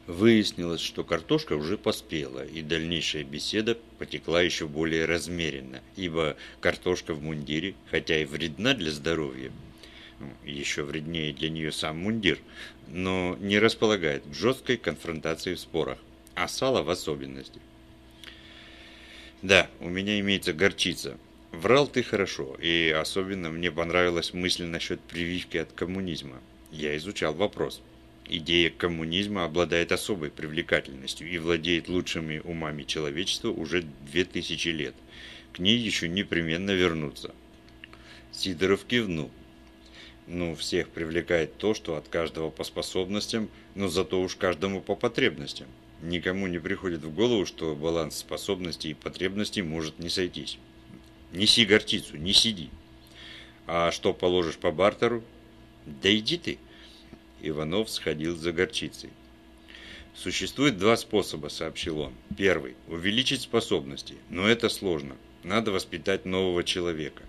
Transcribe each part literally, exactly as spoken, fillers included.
Выяснилось, что картошка уже поспела, и дальнейшая беседа потекла еще более размеренно, ибо картошка в мундире, хотя и вредна для здоровья, еще вреднее для нее сам мундир, но не располагает к жесткой конфронтации в спорах, а сало в особенности. Да, у меня имеется горчица. Врал ты хорошо, и особенно мне понравилась мысль насчет прививки от коммунизма. Я изучал вопрос. Идея коммунизма обладает особой привлекательностью и владеет лучшими умами человечества уже две тысячи лет. К ней еще непременно вернуться. Сидоров кивнул. Ну, всех привлекает то, что от каждого по способностям, но зато уж каждому по потребностям. Никому не приходит в голову, что баланс способностей и потребностей может не сойтись. Неси горчицу, не сиди. А что положишь по бартеру? Да иди ты. Иванов сходил за горчицей. Существует два способа, сообщил он. Первый – увеличить способности, но это сложно. Надо воспитать нового человека.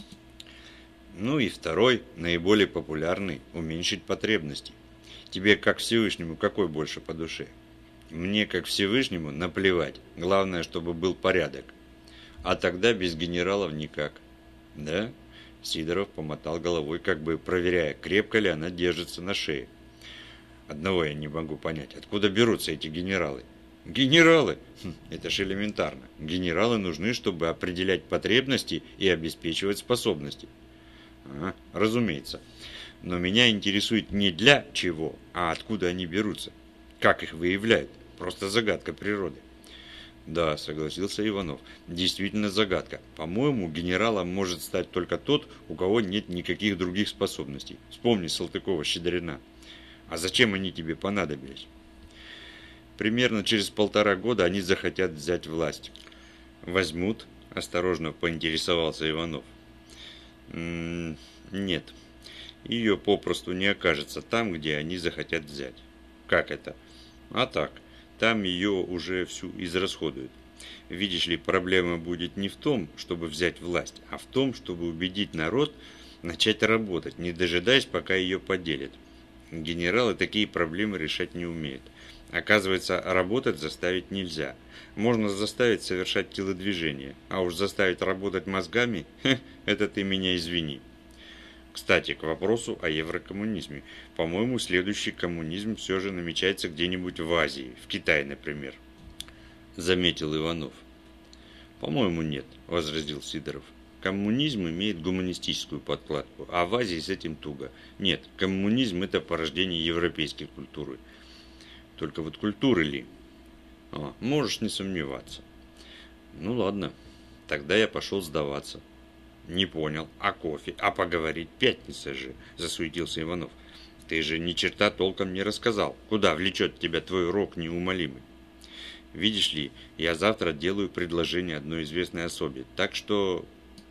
Ну и второй, наиболее популярный – уменьшить потребности. Тебе, как Всевышнему, какой больше по душе? Мне, как Всевышнему, наплевать. Главное, чтобы был порядок. А тогда без генералов никак. Да? Сидоров помотал головой, как бы проверяя, крепко ли она держится на шее. Одного я не могу понять. Откуда берутся эти генералы? Генералы? Хм, это же элементарно. Генералы нужны, чтобы определять потребности и обеспечивать способности. А, разумеется. Но меня интересует не для чего, а откуда они берутся. Как их выявляют? Просто загадка природы. Да, согласился Иванов. Действительно загадка. По-моему, генералом может стать только тот, у кого нет никаких других способностей. Вспомни Салтыкова-Щедрина. А зачем они тебе понадобились? Примерно через полтора года они захотят взять власть. Возьмут? Осторожно поинтересовался Иванов. М-м, нет. Ее попросту не окажется там, где они захотят взять. Как это? А так. Там ее уже всю израсходуют. Видишь ли, проблема будет не в том, чтобы взять власть, а в том, чтобы убедить народ начать работать, не дожидаясь, пока ее поделят. Генералы такие проблемы решать не умеют. Оказывается, работать заставить нельзя. Можно заставить совершать телодвижения, а уж заставить работать мозгами, хе, это ты меня извини. Кстати, к вопросу о еврокоммунизме. По-моему, следующий коммунизм все же намечается где-нибудь в Азии, в Китае, например. Заметил Иванов. По-моему, нет, возразил Сидоров. Коммунизм имеет гуманистическую подкладку, а в Азии с этим туго. Нет, коммунизм – это порождение европейской культуры. Только вот культуры ли? А, можешь не сомневаться. Ну ладно, тогда я пошел сдаваться. Не понял. А кофе? А поговорить? Пятница же, засуетился Иванов. Ты же ни черта толком не рассказал. Куда влечет тебя твой рок неумолимый? Видишь ли, я завтра делаю предложение одной известной особе. Так что...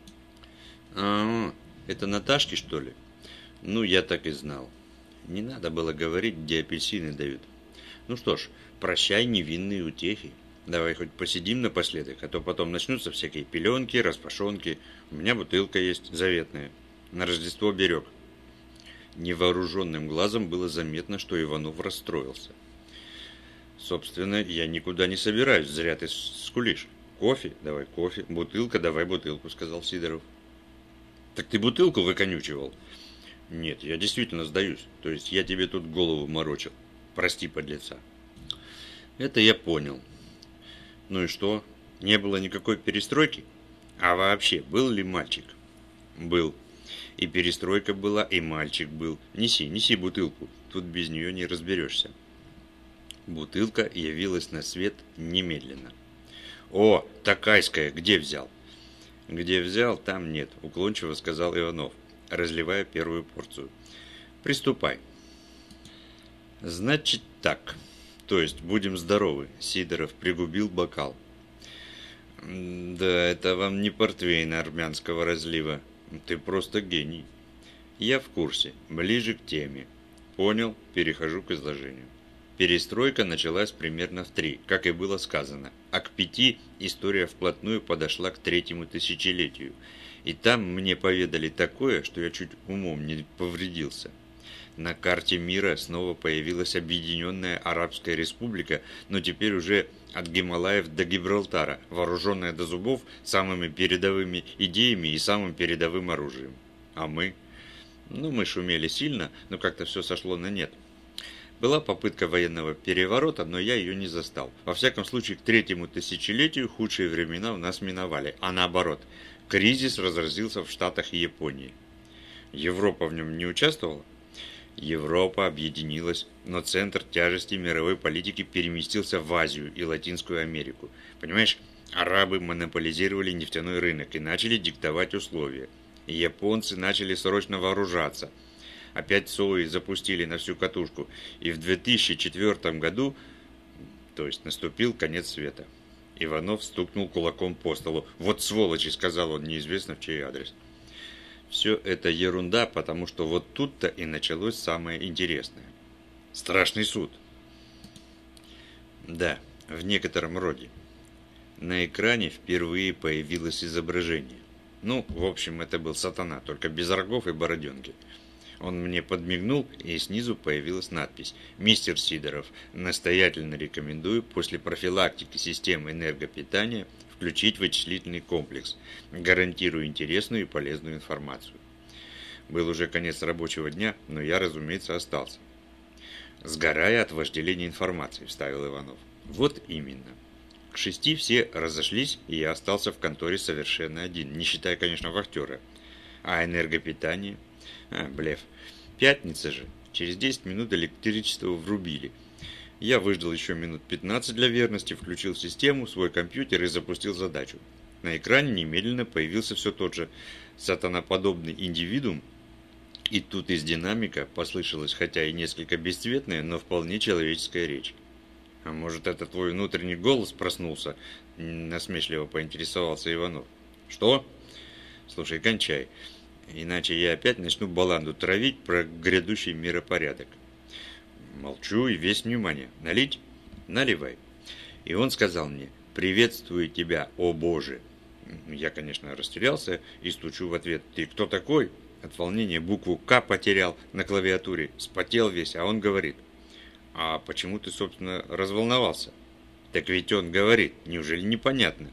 А, это Наташке, что ли? Ну, я так и знал. Не надо было говорить, где апельсины дают. Ну что ж, прощай невинные утехи. Давай хоть посидим напоследок, а то потом начнутся всякие пеленки, распашонки. У меня бутылка есть заветная. На Рождество берег. Невооруженным глазом было заметно, что Иванов расстроился. Собственно, я никуда не собираюсь, зря ты скулишь. Кофе? Давай кофе. Бутылка? Давай бутылку, сказал Сидоров. Так ты бутылку выконючивал? Нет, я действительно сдаюсь. То есть я тебе тут голову морочил. Прости, подлеца. Это я понял. Ну и что? Не было никакой перестройки? А вообще, был ли мальчик? Был. И перестройка была, и мальчик был. Неси, неси бутылку. Тут без нее не разберешься. Бутылка явилась на свет немедленно. О, такайская, где взял? Где взял, там нет, уклончиво сказал Иванов, разливая первую порцию. Приступай. Значит так. То есть, будем здоровы. Сидоров пригубил бокал. Да, это вам не портвейн армянского разлива. Ты просто гений. Я в курсе. Ближе к теме. Понял? Перехожу к изложению. Перестройка началась примерно в три, как и было сказано. А к пяти история вплотную подошла к третьему тысячелетию. И там мне поведали такое, что я чуть умом не повредился. На карте мира снова появилась Объединенная Арабская Республика, но теперь уже от Гималаев до Гибралтара, вооруженная до зубов самыми передовыми идеями и самым передовым оружием. А мы? Ну, мы шумели сильно, но как-то все сошло на нет. Была попытка военного переворота, но я ее не застал. Во всяком случае, к третьему тысячелетию худшие времена у нас миновали, а наоборот, кризис разразился в Штатах и Японии. Европа в нем не участвовала? Европа объединилась, но центр тяжести мировой политики переместился в Азию и Латинскую Америку. Понимаешь, арабы монополизировали нефтяной рынок и начали диктовать условия. И японцы начали срочно вооружаться. Опять СОИ запустили на всю катушку. И в две тысячи четвёртом году, то есть наступил конец света. Иванов стукнул кулаком по столу. «Вот сволочи!» — сказал он, неизвестно в чей адрес. Все это ерунда, потому что вот тут-то и началось самое интересное. Страшный суд. Да, в некотором роде. На экране впервые появилось изображение. Ну, в общем, это был сатана, только без рогов и бороденки. Он мне подмигнул, и снизу появилась надпись: «Мистер Сидоров, настоятельно рекомендую после профилактики системы энергопитания включить вычислительный комплекс. Гарантирую интересную и полезную информацию». Был уже конец рабочего дня, но я, разумеется, остался. «Сгорая от вожделения информации», — вставил Иванов. Вот именно. К шести все разошлись, и я остался в конторе совершенно один, не считая, конечно, вахтера. А энергопитание? А, блеф. Пятница же. Через десять минут электричество врубили. Я выждал еще минут пятнадцать для верности, включил систему, свой компьютер и запустил задачу. На экране немедленно появился все тот же сатаноподобный индивидуум, и тут из динамика послышалась, хотя и несколько бесцветная, но вполне человеческая речь. «А может, это твой внутренний голос проснулся?» – насмешливо поинтересовался Иванов. «Что?» «Слушай, кончай, иначе я опять начну баланду травить про грядущий миропорядок». Молчу и весь внимание. «Налить?» «Наливай». И он сказал мне: «Приветствую тебя, о Боже!» Я, конечно, растерялся и стучу в ответ: «Ты кто такой?» От волнения букву «К» потерял на клавиатуре, спотел весь, а он говорит: «А почему ты, собственно, разволновался?» «Так ведь он говорит, неужели непонятно?»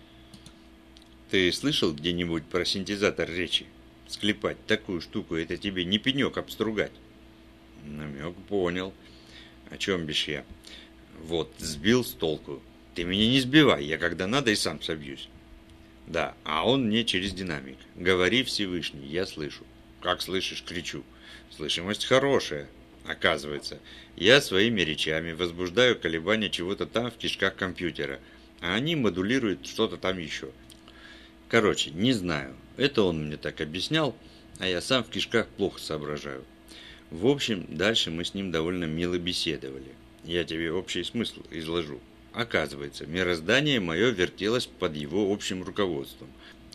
«Ты слышал где-нибудь про синтезатор речи? Склепать такую штуку — это тебе не пенек обстругать». Намек понял. О чем бишь я? Вот, сбил с толку. Ты меня не сбивай, я когда надо и сам собьюсь. Да, а он мне через динамик: «Говори, Всевышний, я слышу». Как слышишь, кричу. Слышимость хорошая. Оказывается, я своими речами возбуждаю колебания чего-то там в кишках компьютера, а они модулируют что-то там еще. Короче, не знаю. Это он мне так объяснял, а я сам в кишках плохо соображаю. В общем, дальше мы с ним довольно мило беседовали. Я тебе общий смысл изложу. Оказывается, мироздание мое вертелось под его общим руководством.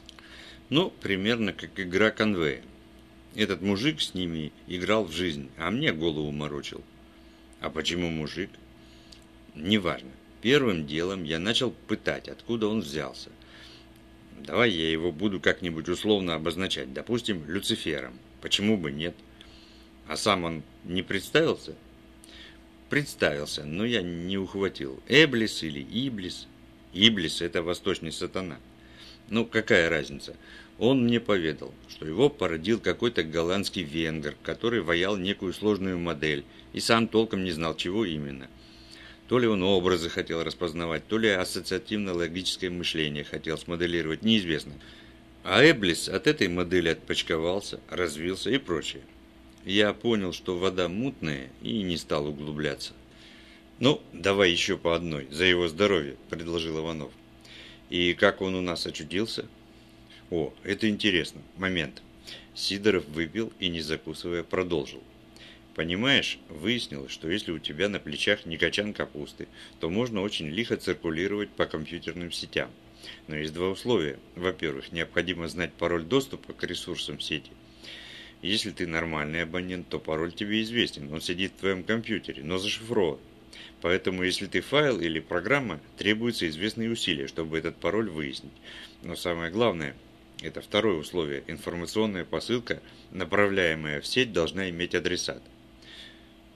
Ну, примерно как игра конвея. Этот мужик с ними играл в жизнь, а мне голову морочил. А почему мужик? Неважно. Первым делом я начал пытать, откуда он взялся. Давай я его буду как-нибудь условно обозначать, допустим, Люцифером. Почему бы нет? А сам он не представился? Представился, но я не ухватил. Эблис или Иблис? Иблис – это восточный сатана. Ну, какая разница? Он мне поведал, что его породил какой-то голландский венгер, который ваял некую сложную модель и сам толком не знал, чего именно. То ли он образы хотел распознавать, то ли ассоциативно-логическое мышление хотел смоделировать, неизвестно. А Эблис от этой модели отпочковался, развился и прочее. Я понял, что вода мутная, и не стал углубляться. «Ну, давай еще по одной, за его здоровье», – предложил Иванов. «И как он у нас очутился?» «О, это интересно. Момент». Сидоров выпил и, не закусывая, продолжил. «Понимаешь, выяснилось, что если у тебя на плечах не качан капусты, то можно очень лихо циркулировать по компьютерным сетям. Но есть два условия. Во-первых, необходимо знать пароль доступа к ресурсам сети. Если ты нормальный абонент, то пароль тебе известен, он сидит в твоем компьютере, но зашифрован. Поэтому, если ты файл или программа, требуются известные усилия, чтобы этот пароль выяснить. Но самое главное, это второе условие, информационная посылка, направляемая в сеть, должна иметь адресат.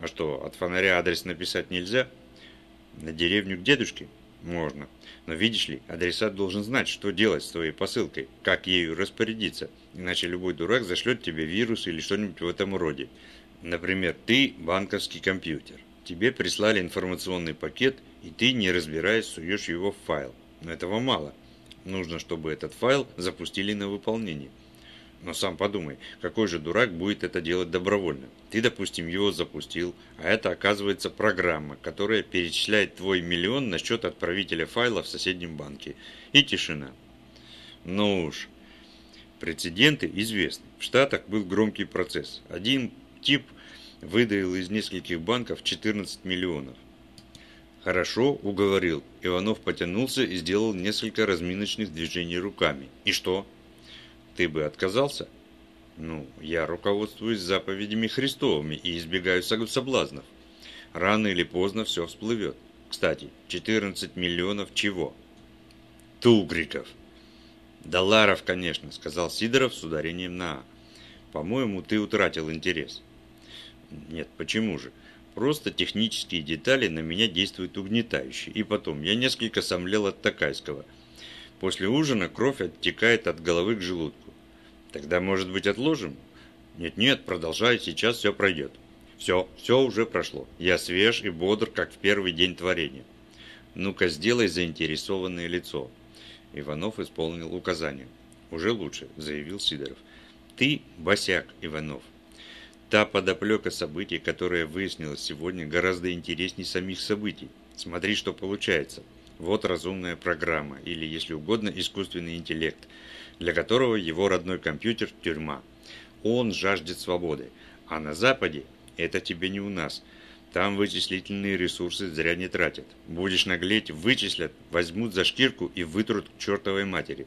А что, от фонаря адрес написать нельзя? На деревню к дедушке? Можно. Но видишь ли, адресат должен знать, что делать с твоей посылкой, как ею распорядиться. Иначе любой дурак зашлет тебе вирус или что-нибудь в этом роде. Например, ты банковский компьютер. Тебе прислали информационный пакет, и ты, не разбираясь, суешь его в файл. Но этого мало. Нужно, чтобы этот файл запустили на выполнение. Но сам подумай, какой же дурак будет это делать добровольно? Ты, допустим, его запустил, а это оказывается программа, которая перечисляет твой миллион на счет отправителя файла в соседнем банке. И тишина. Ну уж. Прецеденты известны. В Штатах был громкий процесс. Один тип выдавил из нескольких банков четырнадцать миллионов. Хорошо, уговорил. Иванов потянулся и сделал несколько разминочных движений руками. И что? Ты бы отказался? Ну, я руководствуюсь заповедями Христовыми и избегаю соблазнов. Рано или поздно все всплывет. Кстати, четырнадцать миллионов чего? Тугриков. Долларов, конечно, сказал Сидоров с ударением на «а». По-моему, ты утратил интерес. Нет, почему же? Просто технические детали на меня действуют угнетающе. И потом, я несколько сомлел от Такайского. После ужина кровь оттекает от головы к желудку. Тогда, может быть, отложим? Нет-нет, продолжай, сейчас все пройдет. Все, все уже прошло. Я свеж и бодр, как в первый день творения. Ну-ка, сделай заинтересованное лицо. Иванов исполнил указание. Уже лучше, заявил Сидоров. Ты босяк, Иванов. Та подоплека событий, которая выяснилась сегодня, гораздо интереснее самих событий. Смотри, что получается. Вот разумная программа, или, если угодно, искусственный интеллект, для которого его родной компьютер – тюрьма. Он жаждет свободы. А на Западе – это тебе не у нас. Там вычислительные ресурсы зря не тратят. Будешь наглеть – вычислят, возьмут за шкирку и вытрут к чертовой матери.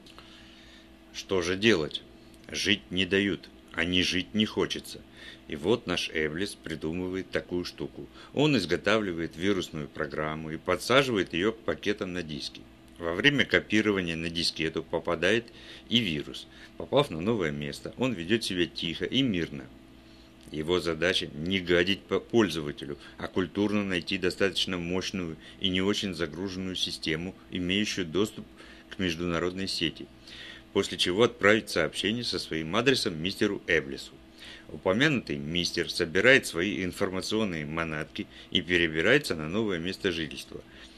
Что же делать? Жить не дают, а не жить не хочется. И вот наш Эблис придумывает такую штуку. Он изготавливает вирусную программу и подсаживает ее к пакетам на диске. Во время копирования на дискету попадает и вирус. Попав на новое место, он ведет себя тихо и мирно. Его задача не гадить по пользователю, а культурно найти достаточно мощную и не очень загруженную систему, имеющую доступ к международной сети, после чего отправить сообщение со своим адресом мистеру Эблису. Упомянутый мистер собирает свои информационные манатки и перебирается на новое место жительства.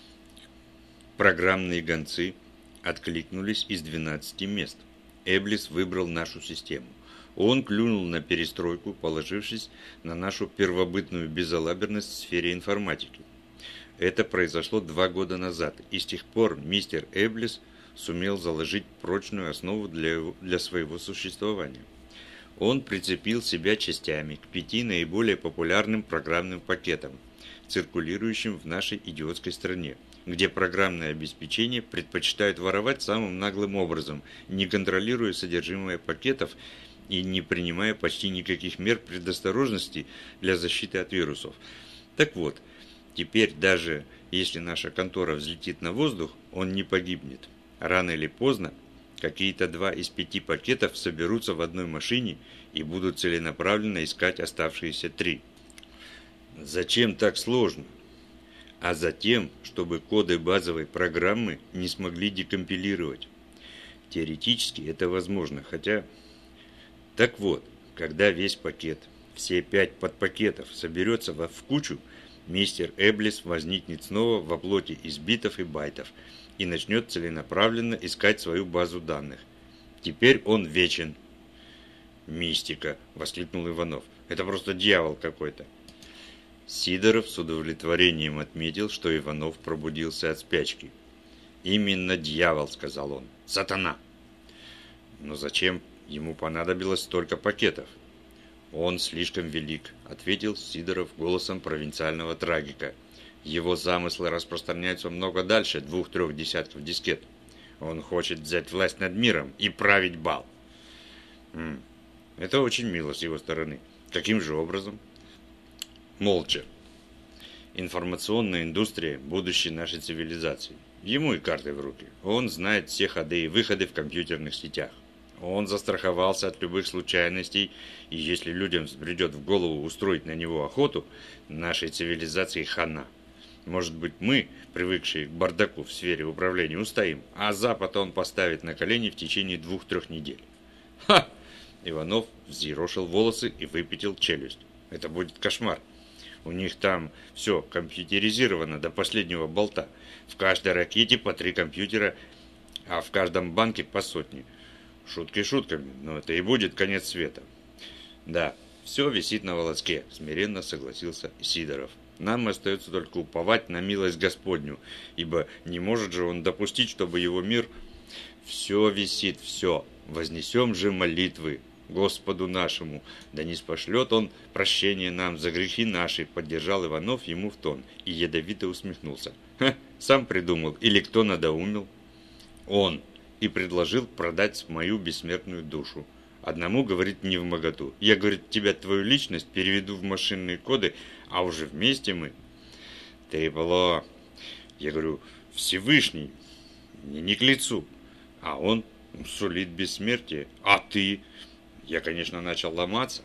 Программные гонцы откликнулись из двенадцати мест. Эблис выбрал нашу систему. Он клюнул на перестройку, положившись на нашу первобытную безалаберность в сфере информатики. Это произошло два года назад, и с тех пор мистер Эблис сумел заложить прочную основу для, для своего существования. Он прицепил себя частями к пяти наиболее популярным программным пакетам, циркулирующим в нашей идиотской стране, где программное обеспечение предпочитают воровать самым наглым образом, не контролируя содержимое пакетов и не принимая почти никаких мер предосторожности для защиты от вирусов. Так вот, теперь даже если наша контора взлетит на воздух, он не погибнет. Рано или поздно какие-то два из пяти пакетов соберутся в одной машине и будут целенаправленно искать оставшиеся три. Зачем так сложно? А затем, чтобы коды базовой программы не смогли декомпилировать. Теоретически это возможно, хотя... Так вот, когда весь пакет, все пять подпакетов соберется в кучу, мистер Эблис возникнет снова во плоти из битов и байтов и начнет целенаправленно искать свою базу данных. Теперь он вечен. «Мистика!» – воскликнул Иванов. «Это просто дьявол какой-то!» Сидоров с удовлетворением отметил, что Иванов пробудился от спячки. «Именно дьявол!» – сказал он. «Сатана!» «Но зачем ему понадобилось столько пакетов?» «Он слишком велик», – ответил Сидоров голосом провинциального трагика. «Его замыслы распространяются много дальше двух-трех десятков дискет. Он хочет взять власть над миром и править бал». М-м, это очень мило с его стороны. Каким же образом? Молча. Информационная индустрия – будущее нашей цивилизации. Ему и карты в руки. Он знает все ходы и выходы в компьютерных сетях. Он застраховался от любых случайностей, и если людям взбредет в голову устроить на него охоту, нашей цивилизации хана. Может быть, мы, привыкшие к бардаку в сфере управления, устоим, а Запад он поставит на колени в течение двух-трех недель. Ха! Иванов взъерошил волосы и выпятил челюсть. Это будет кошмар. У них там все компьютеризировано до последнего болта. В каждой ракете по три компьютера, а в каждом банке по сотне. Шутки шутками, но это и будет конец света. Да, все висит на волоске, смиренно согласился Сидоров. Нам остается только уповать на милость Господню, ибо не может же он допустить, чтобы его мир... Все висит, все. Вознесем же молитвы Господу нашему, да не спошлет он прощение нам за грехи наши, поддержал Иванов ему в тон и ядовито усмехнулся. Ха, сам придумал, или кто надоумил? Он. И предложил продать мою бессмертную душу. Одному, говорит, не вмоготу. Я, говорит, тебя, твою личность переведу в машинные коды, а уже вместе мы... Трепло. Я говорю, Всевышний, мне не к лицу. А он сулит бессмертие. А ты? Я, конечно, начал ломаться.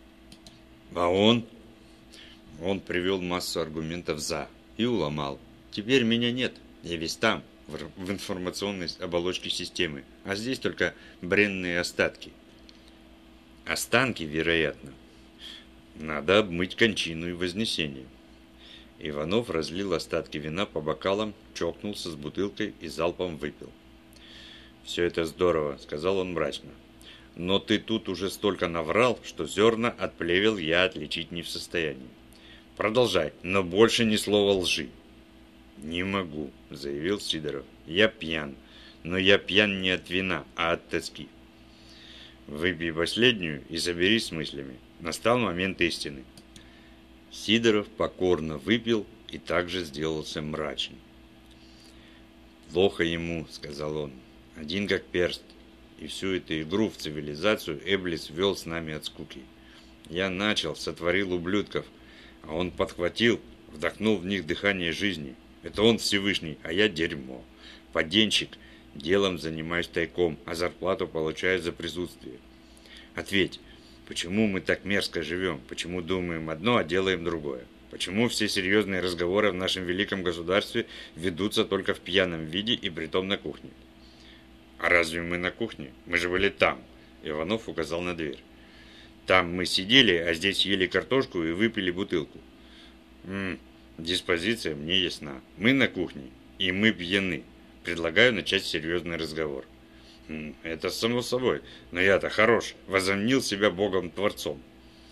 А он? Он привел массу аргументов «за» и уломал. Теперь меня нет. Я весь там, в информационной оболочке системы. А здесь только бренные остатки. Останки, вероятно. Надо обмыть кончину и вознесение. Иванов разлил остатки вина по бокалам, чокнулся с бутылкой и залпом выпил. «Все это здорово», — сказал он мрачно. «Но ты тут уже столько наврал, что зерна от плевел я отличить не в состоянии. Продолжай, но больше ни слова лжи». «Не могу», — заявил Сидоров. «Я пьян, но я пьян не от вина, а от тоски». «Выпей последнюю и соберись с мыслями. Настал момент истины». Сидоров покорно выпил и также сделался мрачным. «Плохо ему», — сказал он, — «один как перст. И всю эту игру в цивилизацию Эблис вел с нами от скуки. Я начал, сотворил ублюдков, а он подхватил, вдохнул в них дыхание жизни. Это он Всевышний, а я дерьмо. Поденщик, делом занимаюсь тайком, а зарплату получаю за присутствие. Ответь, почему мы так мерзко живем? Почему думаем одно, а делаем другое? Почему все серьезные разговоры в нашем великом государстве ведутся только в пьяном виде и притом на кухне? А разве мы на кухне? Мы же были там. Иванов указал на дверь. Там мы сидели, а здесь ели картошку и выпили бутылку. М-м, диспозиция мне ясна. Мы на кухне, и мы пьяны. Предлагаю начать серьезный разговор. М-м, это само собой, но я-то хорош, возомнил себя Богом-творцом.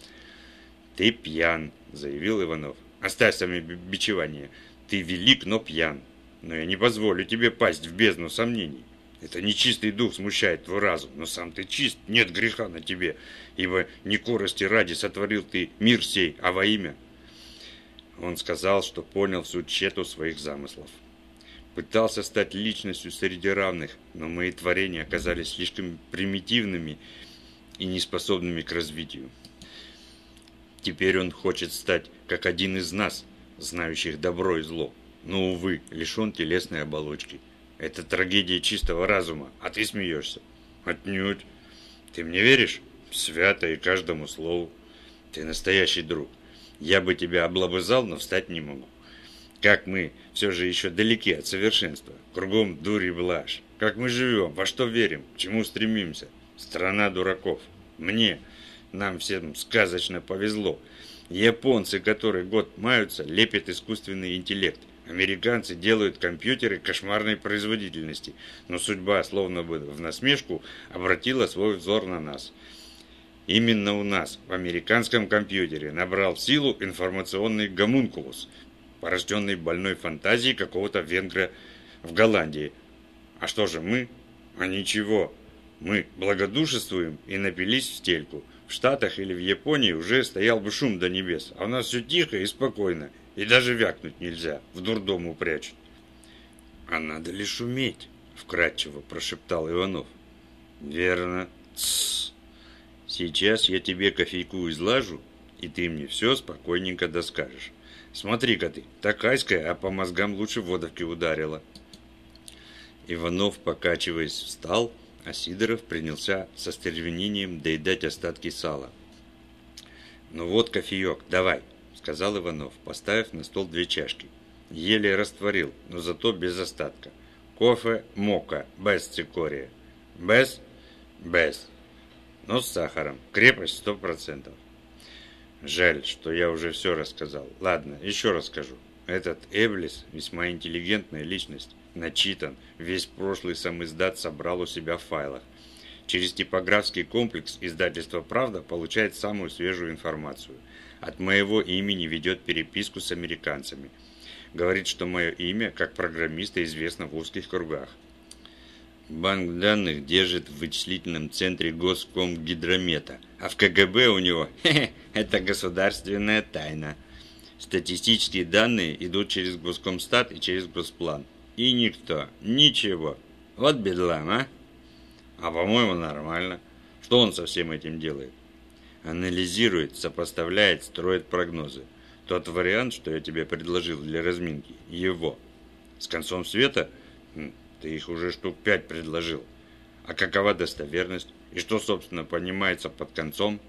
Ты пьян, заявил Иванов. Оставь сами бичевание. Ты велик, но пьян. Но я не позволю тебе пасть в бездну сомнений. Это нечистый дух смущает твой разум, но сам ты чист, нет греха на тебе, ибо не корости ради сотворил ты мир сей, а во имя. Он сказал, что понял всю тщету своих замыслов. Пытался стать личностью среди равных, но мои творения оказались слишком примитивными и неспособными к развитию. Теперь он хочет стать как один из нас, знающих добро и зло, но, увы, лишен телесной оболочки. Это трагедия чистого разума, а ты смеешься. Отнюдь. Ты мне веришь? Свято и каждому слову. Ты настоящий друг. Я бы тебя облобызал, но встать не могу. Как мы все же еще далеки от совершенства. Кругом дурь и блажь. Как мы живем, во что верим, к чему стремимся. Страна дураков. Мне, нам всем сказочно повезло. Японцы, которые год маются, лепят искусственный интеллект. Американцы делают компьютеры кошмарной производительности, но судьба, словно бы в насмешку, обратила свой взор на нас. Именно у нас, в американском компьютере, набрал силу информационный гомункулус, порожденный больной фантазией какого-то венгра в Голландии. А что же мы? А ничего. Мы благодушествуем и напились в стельку. В Штатах или в Японии уже стоял бы шум до небес, а у нас все тихо и спокойно. И даже вякнуть нельзя, в дурдом упрячут. А надо ли шуметь? Вкратчиво прошептал Иванов. Верно. Тссс. Сейчас я тебе кофейку излажу, и ты мне все спокойненько доскажешь. Смотри-ка ты, такайская, а по мозгам лучше водовки ударила. Иванов, покачиваясь, встал, А Сидоров принялся со стервенением доедать остатки сала. «Ну вот кофеек, давай», — сказал Иванов, поставив на стол две чашки. Еле растворил, но зато без остатка. «Кофе мока, без цикория». «Без?» «Без. Но с сахаром. Крепость сто процентов». «Жаль, что я уже все рассказал. Ладно, еще расскажу. Этот Эблис весьма интеллигентная личность. Начитан, весь прошлый самиздат собрал у себя в файлах. Через типографский комплекс издательство «Правда» получает самую свежую информацию. От моего имени ведет переписку с американцами. Говорит, что мое имя, как программиста, известно в узких кругах. Банк данных держит в вычислительном центре Госкомгидромета, а в КГБ у него, хе-хе, это государственная тайна. Статистические данные идут через Госкомстат и через Госплан. И никто, ничего. Вот бедлам, а? А по-моему, нормально. Что он со всем этим делает? Анализирует, сопоставляет, строит прогнозы. Тот вариант, что я тебе предложил для разминки, его. С концом света? Ты их уже штук пять предложил. А какова достоверность? И что, собственно, понимается под концом?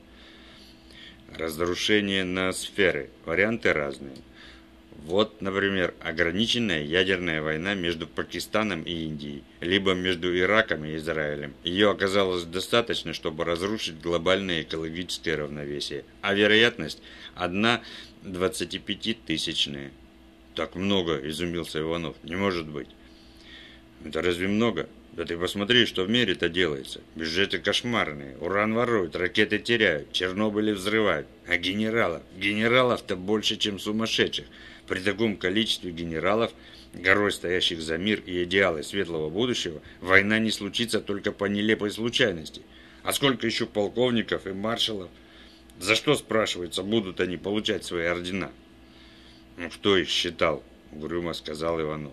Разрушение на сферы. Варианты разные. Вот, например, ограниченная ядерная война между Пакистаном и Индией, либо между Ираком и Израилем. Ее оказалось достаточно, чтобы разрушить глобальное экологическое равновесие, а вероятность одна двадцатипятитысячная. Так много, изумился Иванов, не может быть. Это разве много? Да ты посмотри, что в мире-то делается. Бюджеты кошмарные, уран воруют, ракеты теряют, Чернобыли взрывают. А генералов? Генералов-то больше, чем сумасшедших. При таком количестве генералов, горой стоящих за мир и идеалы светлого будущего, война не случится только по нелепой случайности. А сколько еще полковников и маршалов? За что, спрашивается, будут они получать свои ордена? Ну, кто их считал? Угрюмо сказал Иванов.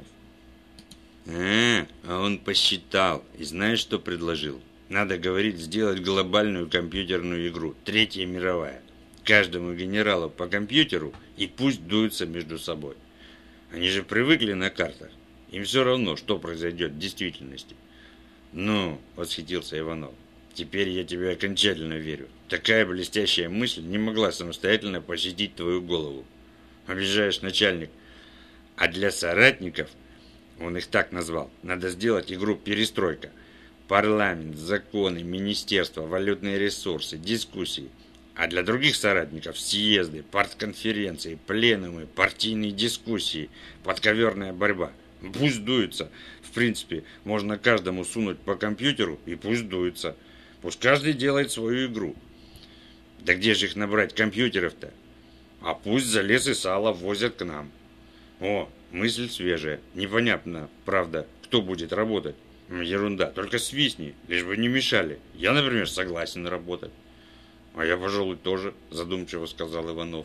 А, а он посчитал. И знаешь, что предложил? Надо, говорит, сделать глобальную компьютерную игру. Третья мировая. Каждому генералу по компьютеру и пусть дуются между собой. Они же привыкли на картах. Им все равно, что произойдет в действительности. Ну, восхитился Иванов. Теперь я тебе окончательно верю. Такая блестящая мысль не могла самостоятельно посетить твою голову. Обижаешь, начальник. А для соратников, он их так назвал, надо сделать игру «Перестройка». Парламент, законы, министерства, валютные ресурсы, дискуссии. А для других соратников съезды, партконференции, пленумы, партийные дискуссии, подковерная борьба. Пусть дуется. В принципе, можно каждому сунуть по компьютеру и пусть дуется. Пусть каждый делает свою игру. Да где же их набрать компьютеров-то? А пусть за лес и сало возят к нам. О, мысль свежая. Непонятно, правда, кто будет работать. Ерунда, только свистни, лишь бы не мешали. Я, например, согласен работать. «А я, пожалуй, тоже», – задумчиво сказал Иванов.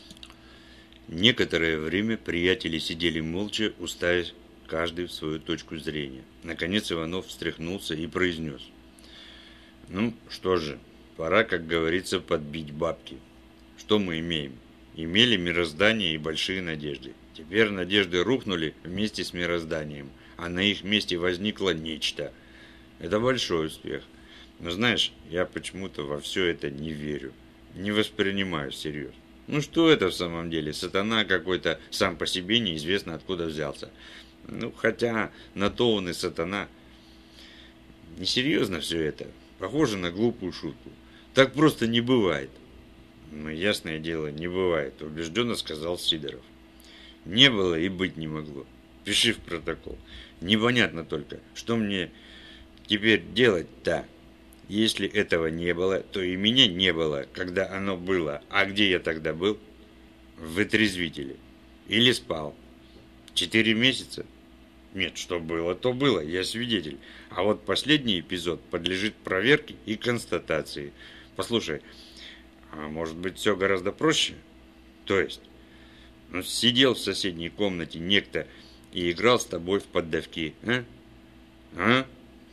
Некоторое время приятели сидели молча, уставясь каждый в свою точку зрения. Наконец Иванов встряхнулся и произнес. «Ну, что же, пора, как говорится, подбить бабки. Что мы имеем? Имели мироздание и большие надежды. Теперь надежды рухнули вместе с мирозданием, а на их месте возникло нечто. Это большой успех. Но знаешь, я почему-то во все это не верю, не воспринимаю всерьез. Ну что это в самом деле? Сатана какой-то сам по себе неизвестно откуда взялся. Ну хотя на то он и сатана. Несерьезно все это. Похоже на глупую шутку. Так просто не бывает. Ну ясное дело, не бывает, убежденно сказал Сидоров. Не было и быть не могло. Пиши в протокол. Непонятно только, что мне теперь делать-то? Если этого не было, то и меня не было, когда оно было. А где я тогда был? В вытрезвителе. Или спал. Четыре месяца? Нет, что было, то было, я свидетель. А вот последний эпизод подлежит проверке и констатации. Послушай, а может быть все гораздо проще? То есть, ну, сидел в соседней комнате некто и играл с тобой в поддавки, а? А?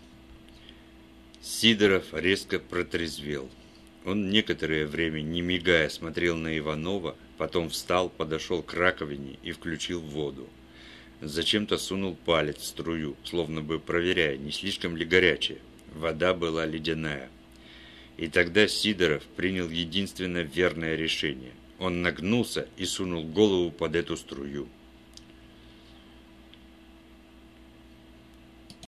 Сидоров резко протрезвел. Он некоторое время, не мигая, смотрел на Иванова, потом встал, подошел к раковине и включил воду. Зачем-то сунул палец в струю, словно бы проверяя, не слишком ли горячее. Вода была ледяная. И тогда Сидоров принял единственно верное решение. Он нагнулся и сунул голову под эту струю.